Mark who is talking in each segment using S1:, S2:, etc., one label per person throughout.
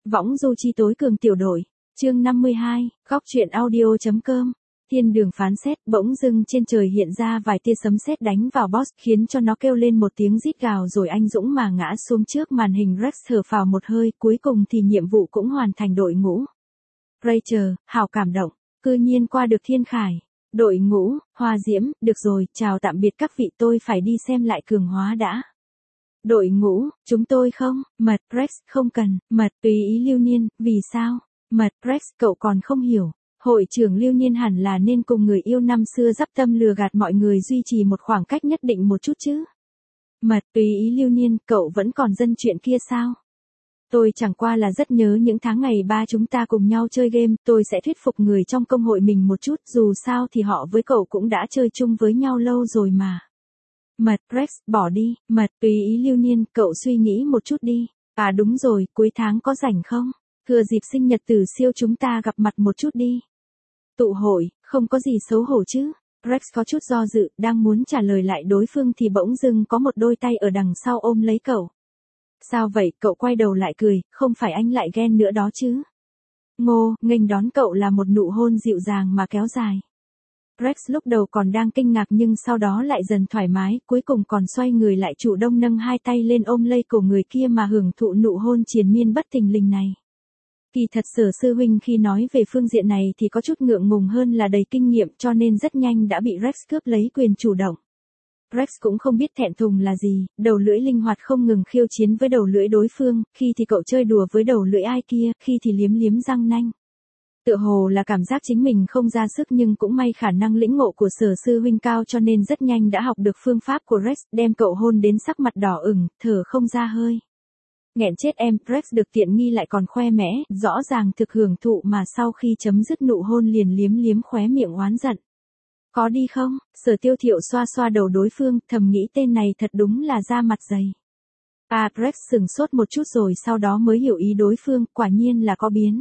S1: Võng du chi tối cường tiểu đội. Chương 52, góc truyện audio.com. Thiên đường phán xét, bỗng dưng trên trời hiện ra vài tia sấm sét đánh vào boss, khiến cho nó kêu lên một tiếng rít gào rồi anh dũng mà ngã xuống trước màn hình. Rex thở phào một hơi, cuối cùng thì nhiệm vụ cũng hoàn thành. Đội ngũ Rachel, hào cảm động, cư nhiên qua được thiên khải. Đội ngũ Hoa Diễm, được rồi, chào tạm biệt các vị, tôi phải đi xem lại cường hóa đã. Đội ngũ, chúng tôi không, mật, Rex, không cần, mật, tùy ý Lưu Niên, vì sao? Mật, Rex, cậu còn không hiểu. Hội trưởng Lưu Niên hẳn là nên cùng người yêu năm xưa dắp tâm lừa gạt mọi người, duy trì một khoảng cách nhất định một chút chứ. Mật, tùy ý Lưu Niên, cậu vẫn còn dân chuyện kia sao? Tôi chẳng qua là rất nhớ những tháng ngày ba chúng ta cùng nhau chơi game, tôi sẽ thuyết phục người trong công hội mình một chút, dù sao thì họ với cậu cũng đã chơi chung với nhau lâu rồi mà. Mật, Rex, bỏ đi, mật, tùy ý Lưu Niên, cậu suy nghĩ một chút đi. À đúng rồi, cuối tháng có rảnh không? Thừa dịp sinh nhật Tử Siêu chúng ta gặp mặt một chút đi. Tụ hội, không có gì xấu hổ chứ. Rex có chút do dự, đang muốn trả lời lại đối phương thì bỗng dưng có một đôi tay ở đằng sau ôm lấy cậu. Sao vậy? Cậu quay đầu lại cười, không phải anh lại ghen nữa đó chứ. Ngô, nghênh đón cậu là một nụ hôn dịu dàng mà kéo dài. Rex lúc đầu còn đang kinh ngạc nhưng sau đó lại dần thoải mái, cuối cùng còn xoay người lại chủ động nâng hai tay lên ôm lấy cổ người kia mà hưởng thụ nụ hôn triền miên bất thình lình này. Kỳ thật Sở sư huynh khi nói về phương diện này thì có chút ngượng ngùng hơn là đầy kinh nghiệm, cho nên rất nhanh đã bị Rex cướp lấy quyền chủ động. Rex cũng không biết thẹn thùng là gì, đầu lưỡi linh hoạt không ngừng khiêu chiến với đầu lưỡi đối phương, khi thì cậu chơi đùa với đầu lưỡi ai kia, khi thì liếm liếm răng nanh. Tựa hồ là cảm giác chính mình không ra sức, nhưng cũng may khả năng lĩnh ngộ của Sở sư huynh cao cho nên rất nhanh đã học được phương pháp của Rex, đem cậu hôn đến sắc mặt đỏ ửng, thở không ra hơi. Nghẹn chết em, Rex được tiện nghi lại còn khoe mẽ, rõ ràng thực hưởng thụ mà sau khi chấm dứt nụ hôn liền liếm liếm khóe miệng oán giận. Có đi không? Sở Tiêu Thiệu xoa xoa đầu đối phương, thầm nghĩ tên này thật đúng là da mặt dày. À, Rex sừng sốt một chút rồi sau đó mới hiểu ý đối phương, quả nhiên là có biến.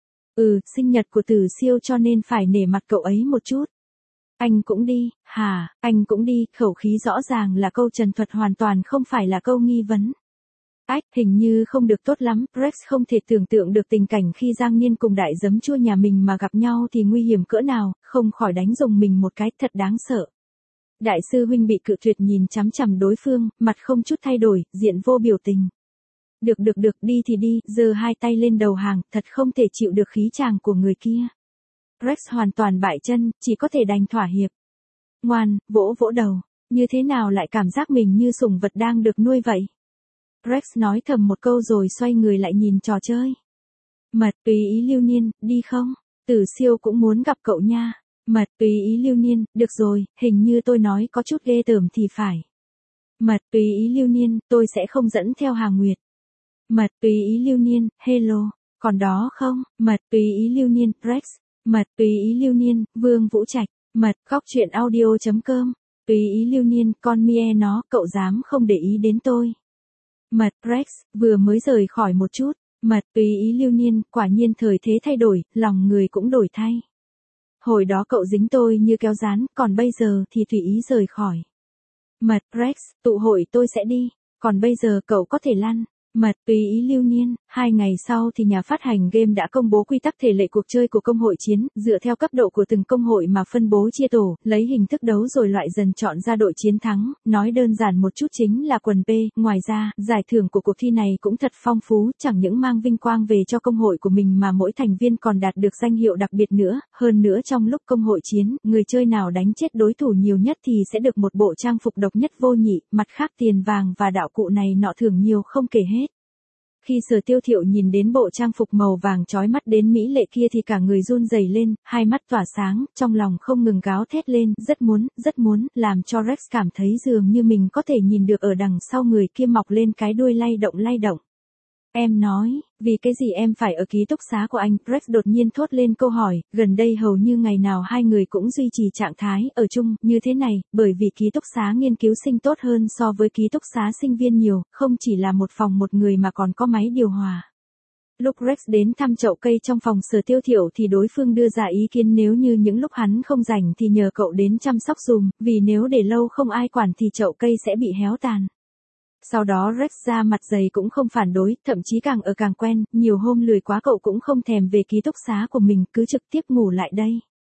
S1: Sinh nhật của Tử Siêu cho nên phải nể mặt cậu ấy một chút. Anh cũng đi, hả, anh cũng đi, khẩu khí rõ ràng là câu trần thuật, hoàn toàn không phải là câu nghi vấn. Ách, hình như không được tốt lắm, Rex không thể tưởng tượng được tình cảnh khi Giang Niên cùng đại giấm chua nhà mình mà gặp nhau thì nguy hiểm cỡ nào, không khỏi đánh rùng mình một cái, thật đáng sợ. Đại sư huynh bị cự tuyệt nhìn chằm chằm đối phương, mặt không chút thay đổi, diện vô biểu tình. Được, đi thì đi, giơ hai tay lên đầu hàng, thật không thể chịu được khí chàng của người kia. Rex hoàn toàn bại chân, chỉ có thể đành thỏa hiệp. Ngoan, vỗ vỗ đầu, như thế nào lại cảm giác mình như sủng vật đang được nuôi vậy? Rex nói thầm một câu rồi xoay người lại nhìn trò chơi. Mật, tùy ý Lưu Niên, đi không? Tử Siêu cũng muốn gặp cậu nha. Mật, tùy ý Lưu Niên, được rồi, hình như tôi nói có chút ghê tởm thì phải. Mật, tùy ý Lưu Niên, tôi sẽ không dẫn theo Hà Nguyệt. Mật, tùy ý Lưu Niên, hello, còn đó không? Mật, tùy ý Lưu Niên, Rex. Mật, tùy ý Lưu Niên, Vương Vũ Trạch. Mật, góc truyện audio.com. Tùy ý Lưu Niên, con mie nó, cậu dám không để ý đến tôi. Mật, Rex, vừa mới rời khỏi một chút. Mật, tùy ý Lưu Niên, quả nhiên thời thế thay đổi, lòng người cũng đổi thay. Hồi đó cậu dính tôi như kéo dán, còn bây giờ thì tùy ý rời khỏi. Mật, Rex, tụ hội tôi sẽ đi, còn bây giờ cậu có thể lăn. Mật, tùy ý Lưu Niên. 2 ngày sau thì nhà phát hành game đã công bố quy tắc thể lệ cuộc chơi của công hội chiến, dựa theo cấp độ của từng công hội mà phân bố chia tổ, lấy hình thức đấu rồi loại dần chọn ra đội chiến thắng, nói đơn giản một chút chính là quần P. Ngoài ra, giải thưởng của cuộc thi này cũng thật phong phú, chẳng những mang vinh quang về cho công hội của mình mà mỗi thành viên còn đạt được danh hiệu đặc biệt nữa, hơn nữa trong lúc công hội chiến, người chơi nào đánh chết đối thủ nhiều nhất thì sẽ được một bộ trang phục độc nhất vô nhị, mặt khác tiền vàng và đạo cụ này nọ thưởng nhiều không kể hết. Khi Sở Tiêu Thiệu nhìn đến bộ trang phục màu vàng chói mắt đến mỹ lệ kia thì cả người run rẩy lên, hai mắt tỏa sáng, trong lòng không ngừng gào thét lên, rất muốn, làm cho Rex cảm thấy dường như mình có thể nhìn được ở đằng sau người kia mọc lên cái đuôi lay động. Em nói, vì cái gì em phải ở ký túc xá của anh? Rex đột nhiên thốt lên câu hỏi, gần đây hầu như ngày nào hai người cũng duy trì trạng thái ở chung như thế này, bởi vì ký túc xá nghiên cứu sinh tốt hơn so với ký túc xá sinh viên nhiều, không chỉ là một phòng một người mà còn có máy điều hòa. Lúc Rex đến thăm chậu cây trong phòng Sở Tiêu Thiệu thì đối phương đưa ra ý kiến nếu như những lúc hắn không rảnh thì nhờ cậu đến chăm sóc dùm, vì nếu để lâu không ai quản thì chậu cây sẽ bị héo tàn. Sau đó Rex ra mặt dày cũng không phản đối, thậm chí càng ở càng quen, nhiều hôm lười quá cậu cũng không thèm về ký túc xá của mình, cứ trực tiếp ngủ lại đây.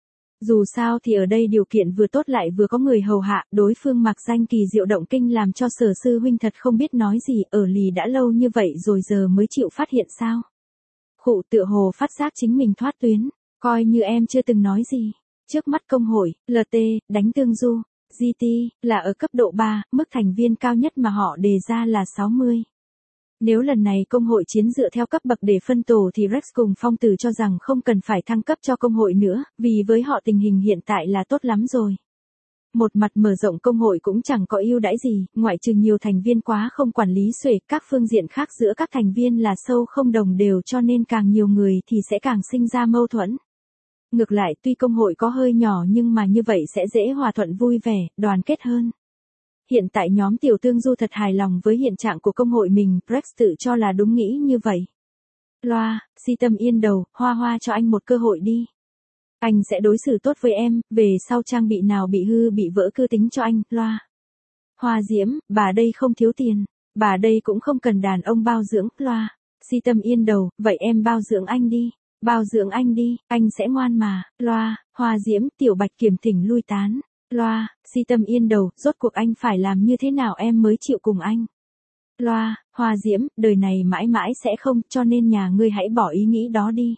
S1: Dù sao thì ở đây điều kiện vừa tốt lại vừa có người hầu hạ, đối phương mặc danh kỳ diệu động kinh làm cho Sở sư huynh thật không biết nói gì, ở lì đã lâu như vậy rồi giờ mới chịu phát hiện sao. Khụ tựa hồ phát giác chính mình thoát tuyến, coi như em chưa từng nói gì. Trước mắt công hội, LT, đánh tương du, GT, là ở cấp độ 3, mức thành viên cao nhất mà họ đề ra là 60. Nếu lần này công hội chiến dựa theo cấp bậc để phân tổ thì Rex cùng Phong Tử cho rằng không cần phải thăng cấp cho công hội nữa, vì với họ tình hình hiện tại là tốt lắm rồi. Một mặt mở rộng công hội cũng chẳng có ưu đãi gì, ngoại trừ nhiều thành viên quá không quản lý xuể, các phương diện khác giữa các thành viên là sâu không đồng đều cho nên càng nhiều người thì sẽ càng sinh ra mâu thuẫn. Ngược lại tuy công hội có hơi nhỏ nhưng mà như vậy sẽ dễ hòa thuận vui vẻ, đoàn kết hơn. Hiện tại nhóm Tiểu Tương Du thật hài lòng với hiện trạng của công hội mình, Rex tự cho là đúng nghĩ như vậy. Loa, si tâm yên đầu, Hoa Hoa cho anh một cơ hội đi. Anh sẽ đối xử tốt với em, về sau trang bị nào bị hư bị vỡ cứ tính cho anh, Loa. Hoa Diễm, bà đây không thiếu tiền, bà đây cũng không cần đàn ông bao dưỡng, Loa. Si tâm yên đầu, vậy em bao dưỡng anh đi. Bao dưỡng anh đi, anh sẽ ngoan mà, Loa. Hoa Diễm, Tiểu Bạch Kiểm thỉnh lui tán. Loa, si tâm yên đầu, rốt cuộc anh phải làm như thế nào em mới chịu cùng anh. Loa, Hoa Diễm, đời này mãi mãi sẽ không, cho nên nhà ngươi hãy bỏ ý nghĩ đó đi.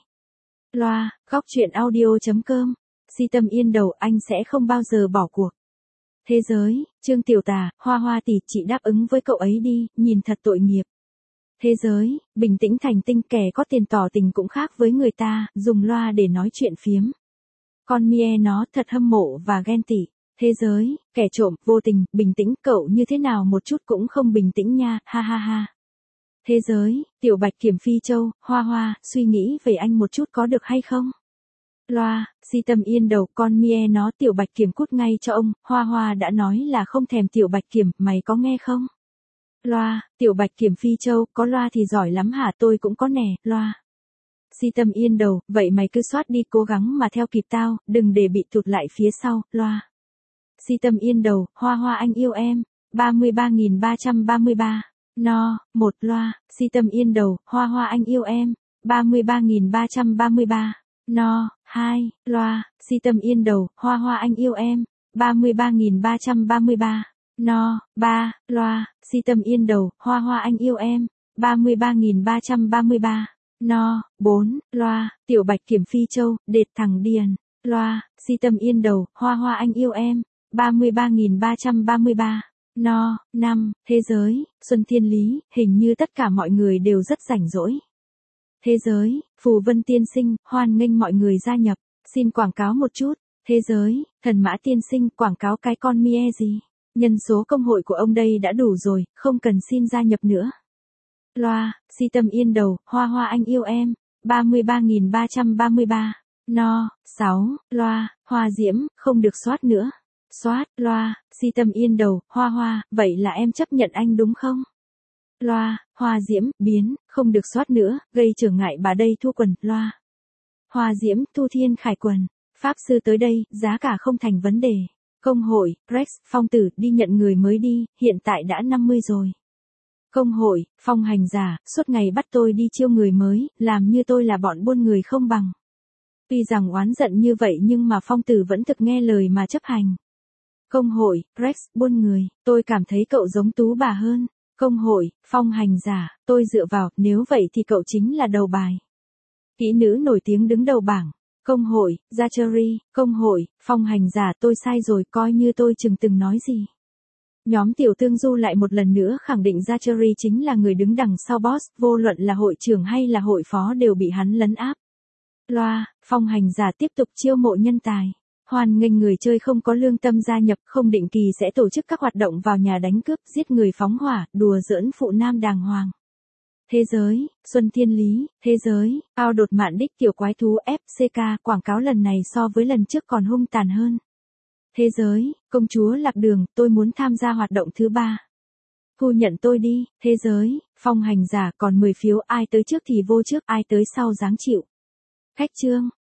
S1: Loa, góc truyện audio.com, si tâm yên đầu, anh sẽ không bao giờ bỏ cuộc. Thế giới, Trương Tiểu Tà, Hoa Hoa tỷ, chị đáp ứng với cậu ấy đi, nhìn thật tội nghiệp. Thế giới, bình tĩnh thành tinh, kẻ có tiền tỏ tình cũng khác với người ta, dùng loa để nói chuyện phiếm. Con Mie nó thật hâm mộ và ghen tị. Thế giới, kẻ trộm, vô tình, bình tĩnh, cậu như thế nào một chút cũng không bình tĩnh nha, ha ha ha. Thế giới, Tiểu Bạch Kiểm Phi Châu, Hoa Hoa, suy nghĩ về anh một chút có được hay không? Loa, si tâm yên đầu, con Mie nó, Tiểu Bạch Kiểm cút ngay cho ông, Hoa Hoa đã nói là không thèm Tiểu Bạch Kiểm, mày có nghe không? Loa, Tiểu Bạch Kiểm Phi Châu, có loa thì giỏi lắm hả, tôi cũng có nè, Loa. Si tâm yên đầu, vậy mày cứ soát đi, cố gắng mà theo kịp tao, đừng để bị tụt lại phía sau, Loa. Si tâm yên đầu, Hoa Hoa anh yêu em, 33.333. No, 1 Loa, si tâm yên đầu, Hoa Hoa anh yêu em, 33.333. No, 2 Loa, si tâm yên đầu, Hoa Hoa anh yêu em, 33.333. No, 3 Loa, si tâm yên đầu, Hoa Hoa anh yêu em, 33.333. No, 4 Loa, Tiểu Bạch Kiểm Phi Châu, đệt thằng điền. Loa, si tâm yên đầu, Hoa Hoa anh yêu em, 33.333. No, 5 Thế giới, Xuân Thiên Lý, hình như tất cả mọi người đều rất rảnh rỗi. Thế giới, Phù Vân Tiên Sinh, hoan nghênh mọi người gia nhập, xin quảng cáo một chút. Thế giới, Thần Mã Tiên Sinh, quảng cáo cái con Mie gì? Nhân số công hội của ông đây đã đủ rồi, không cần xin gia nhập nữa. Loa, si tâm yên đầu, Hoa Hoa anh yêu em, 33.333. No, 6 Loa, Hoa Diễm, không được soát nữa. Soát, Loa, si tâm yên đầu, Hoa Hoa, vậy là em chấp nhận anh đúng không? Loa, Hoa Diễm, biến, không được soát nữa, gây trở ngại bà đây thu quần, Loa. Hoa Diễm, Thu Thiên Khải quần, Pháp Sư tới đây, giá cả không thành vấn đề. Công hội, Rex, Phong Tử, đi nhận người mới đi, hiện tại đã 50 rồi. Công hội, Phong Hành Giả, suốt ngày bắt tôi đi chiêu người mới, làm như tôi là bọn buôn người không bằng. Tuy rằng oán giận như vậy nhưng mà Phong Tử vẫn thực nghe lời mà chấp hành. Công hội, Rex, buôn người, tôi cảm thấy cậu giống Tú bà hơn. Công hội, Phong Hành Giả, tôi dựa vào, nếu vậy thì cậu chính là đầu bài. Kỹ nữ nổi tiếng đứng đầu bảng. Công hội, Zachary, công hội, Phong Hành Giả, tôi sai rồi, coi như tôi chừng từng nói gì. Nhóm Tiểu Tương Du lại một lần nữa khẳng định Zachary chính là người đứng đằng sau boss, vô luận là hội trưởng hay là hội phó đều bị hắn lấn áp. Loa, Phong Hành Giả tiếp tục chiêu mộ nhân tài. Hoan nghênh người chơi không có lương tâm gia nhập, không định kỳ sẽ tổ chức các hoạt động vào nhà đánh cướp, giết người phóng hỏa, đùa giỡn phụ nam đàng hoàng. Thế giới, Xuân Thiên Lý, thế giới, ao đột mạn đích tiểu quái thú FCK, quảng cáo lần này so với lần trước còn hung tàn hơn. Thế giới, công chúa Lạc Đường, tôi muốn tham gia hoạt động thứ 3. Thu nhận tôi đi, thế giới, Phong Hành Giả, còn 10 phiếu, ai tới trước thì vô trước, ai tới sau dáng chịu. Khách chương.